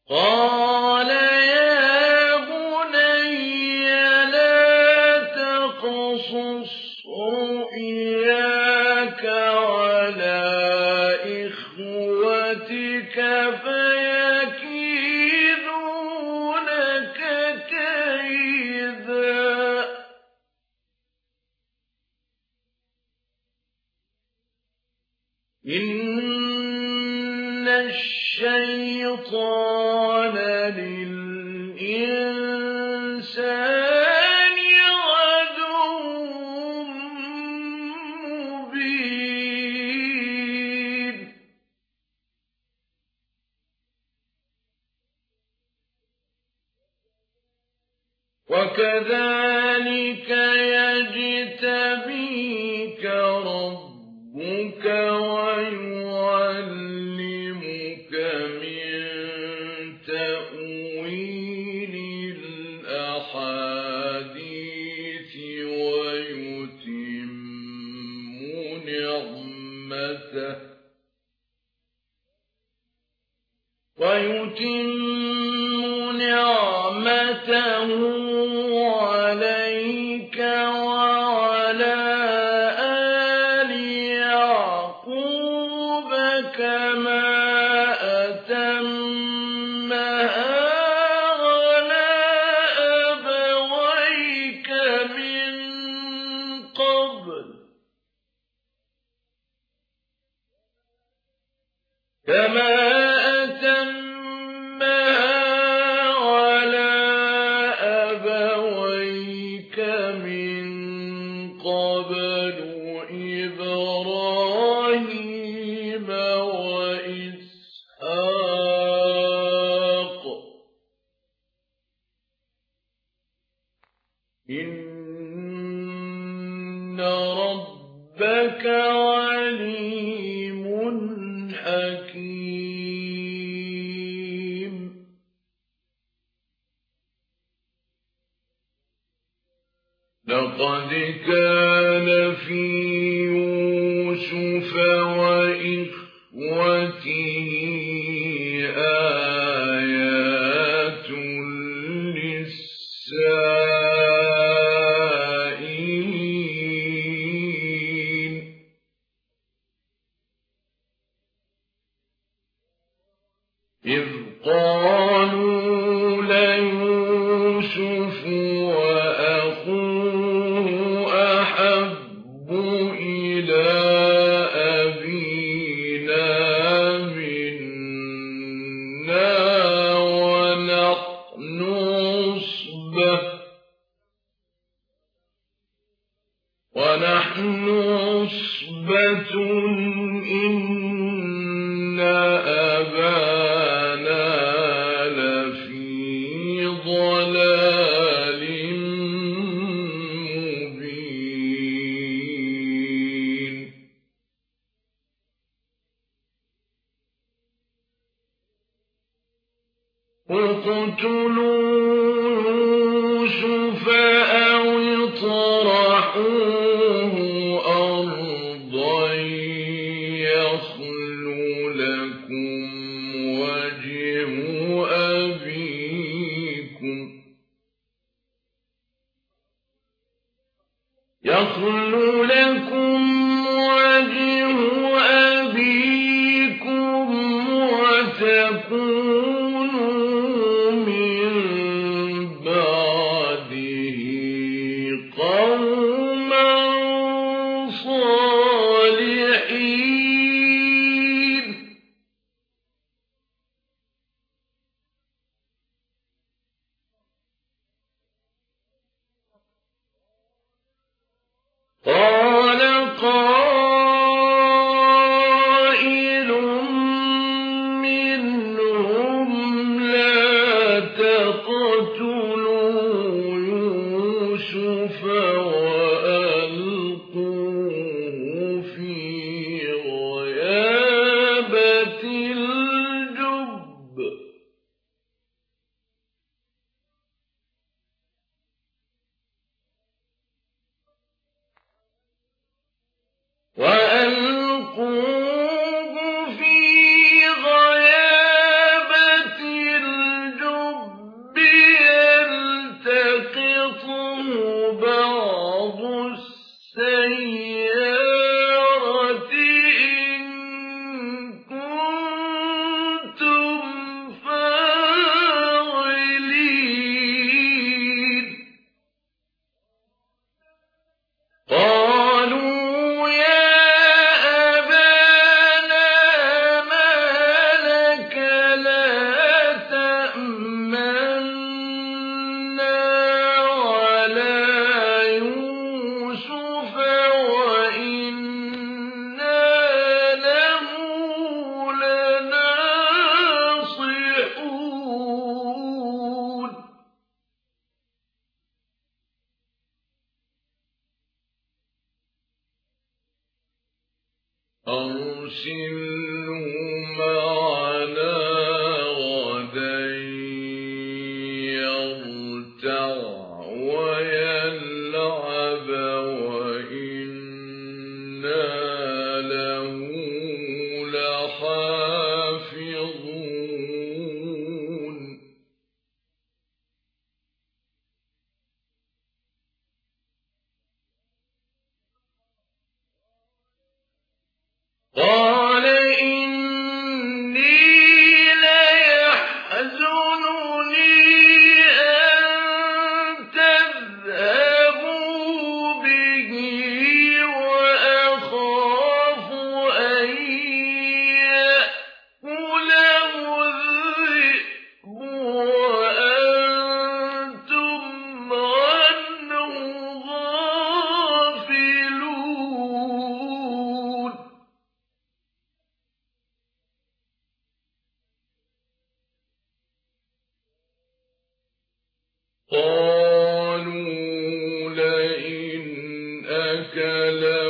قال يا بني لا تقصص رؤياك على إخوتك فيكيدوا لك كيدا إن الشيطان للإنسان عدو مبين وكذلك يجتبيك ربك ويعلمك من تأويل الأحاديث ويتم نعمته عليك وعلى آل يعقوب كما أتمها على أبويك من قبل إبراهيم وإسحاق إن ربك عليم حكيم لقد كان في يوسف وإخوته آيات للسائلين إذ قالوا ليوسف وأخوه أحب إلى أبينا منا ونحن عصبة إن أبانا لفي ضلال مبين اقتلوا يوسف أو اطرحوه أرضا يخل لكم وجه أبيكم وتكونوا من بعده قوما صالحين أرسله معنا غدا يرتع ويلعب وإنا له لحافظون قال إني ليحزنني أن تذهبوا به وأخاف أن يأكله الذئب وأنتم عنه غافلون قالوا لئن أكله